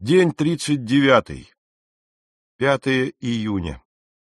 День 39. 5 июня.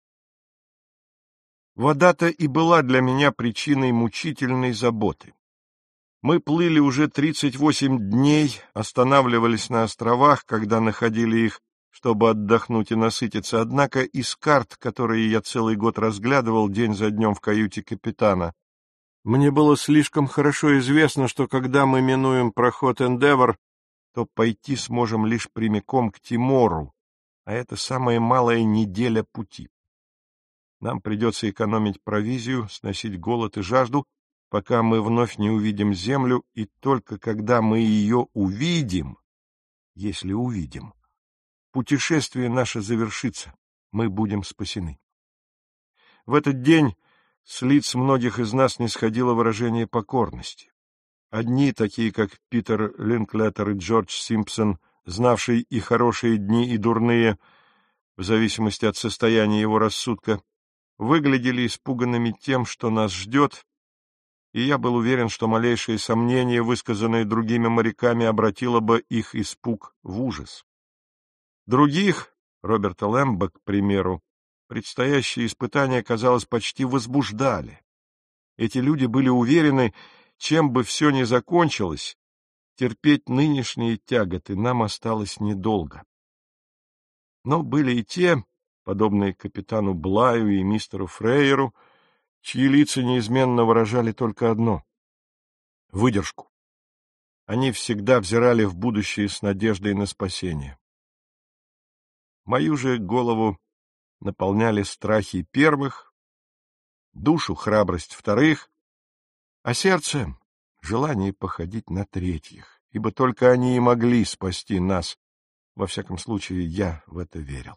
Вода-то и была для меня причиной мучительной заботы. Мы плыли уже 38 дней, останавливались на островах, когда находили их, чтобы отдохнуть и насытиться, однако из карт, которые я целый год разглядывал день за днем в каюте капитана, мне было слишком хорошо известно, что когда мы минуем проход Эндевор, то пойти сможем лишь прямиком к Тимору, а это самая малая неделя пути. Нам придется экономить провизию, сносить голод и жажду, пока мы вновь не увидим землю, и только когда мы ее увидим, если увидим, путешествие наше завершится, мы будем спасены. В этот день с лиц многих из нас нисходило выражение покорности. Одни, такие как Питер Линклетер и Джордж Симпсон, знавший и хорошие дни, и дурные, в зависимости от состояния его рассудка, выглядели испуганными тем, что нас ждет, и я был уверен, что малейшее сомнение, высказанное другими моряками, обратило бы их испуг в ужас. Других, Роберта Лэмбо, к примеру, предстоящие испытания, казалось, почти возбуждали. Эти люди были уверены, чем бы все ни закончилось, терпеть нынешние тяготы нам осталось недолго. Но были и те, подобные капитану Блаю и мистеру Фрейеру, чьи лица неизменно выражали только одно — выдержку. Они всегда взирали в будущее с надеждой на спасение. Мою же голову наполняли страхи первых, душу храбрость вторых, а сердце — желание походить на третьих, ибо только они и могли спасти нас. Во всяком случае, я в это верил.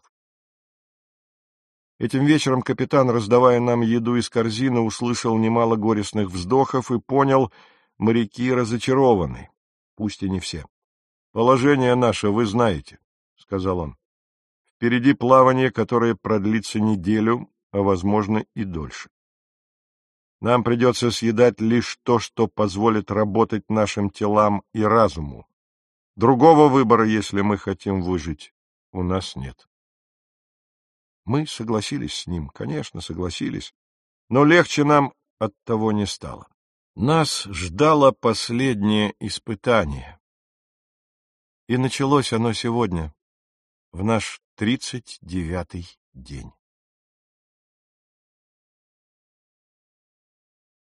Этим вечером капитан, раздавая нам еду из корзины, услышал немало горестных вздохов и понял, моряки разочарованы, пусть и не все. — Положение наше вы знаете, — сказал он. — Впереди плавание, которое продлится неделю, а, возможно, и дольше. Нам придется съедать лишь то, что позволит работать нашим телам и разуму. Другого выбора, если мы хотим выжить, у нас нет. Мы согласились с ним, конечно, согласились, но легче нам от того не стало. Нас ждало последнее испытание. И началось оно сегодня, в наш 39-й день.